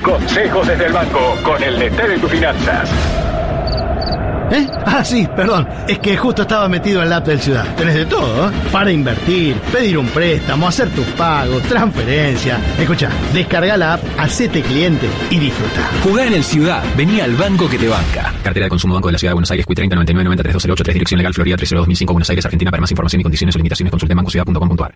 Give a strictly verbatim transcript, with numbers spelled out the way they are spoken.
Consejos desde el banco con el D T de tus finanzas. ¿Eh? Ah, sí, perdón. Es que justo estaba metido en la app del Ciudad. Tenés de todo, ¿eh? Para invertir, pedir un préstamo, hacer tus pagos, transferencia. Escucha, descarga la app, hacete cliente y disfruta. Jugá en el Ciudad. Vení al banco que te banca. Cartera de consumo Banco de la Ciudad de Buenos Aires. Q treinta noventa y nueve noventa y tres dos cero ocho tres. Dirección legal Florida tres cero dos mil cinco Buenos Aires, Argentina. Para más información y condiciones o limitaciones consulte banco ciudad punto com punto a r.